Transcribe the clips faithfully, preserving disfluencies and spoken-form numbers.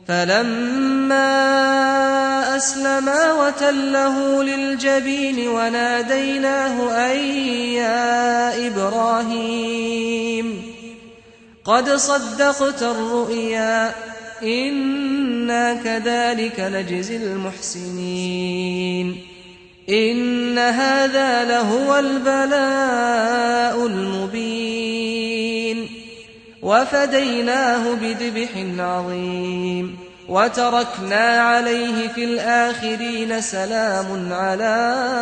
فلما أسلما وتله للجبين وناديناه أن يا إبراهيم قد صدقت الرؤيا إنا كذلك نجزي المحسنين إن هذا لهو البلاء المبين وفديناه بذبح عظيم وتركنا عليه في الآخرين سلام على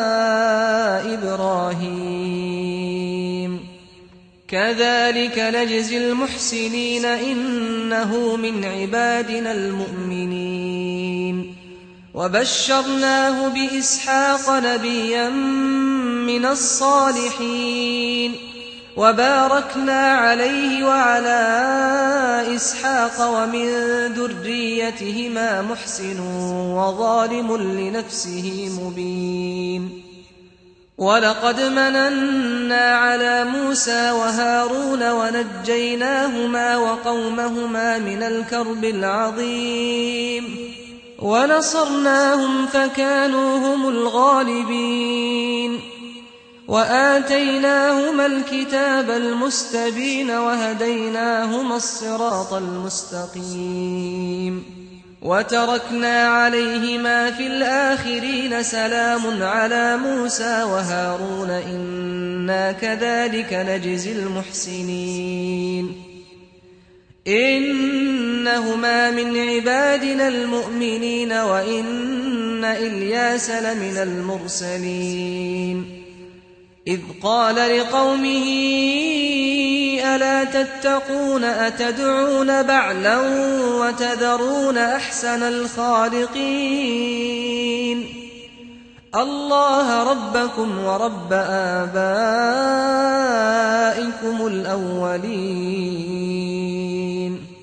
إبراهيم كذلك نجزي المحسنين إنه من عبادنا المؤمنين وبشرناه بإسحاق نبيا من الصالحين وباركنا عليه وعلى إسحاق ومن ذريتهما محسن وظالم لنفسه مبين ولقد مننا على موسى وهارون ونجيناهما وقومهما من الكرب العظيم ونصرناهم فكانوا هم الغالبين وآتيناهما الكتاب المستبين وهديناهما الصراط المستقيم وتركنا عليهما في الآخرين سلام على موسى وهارون إنا كذلك نجزي المحسنين إنهما من عبادنا المؤمنين وإن إلياس لمن المرسلين إذ قال لقومه ألا تتقون أتدعون بعلا وتذرون أحسن الخالقين الله ربكم ورب آبائكم الأولين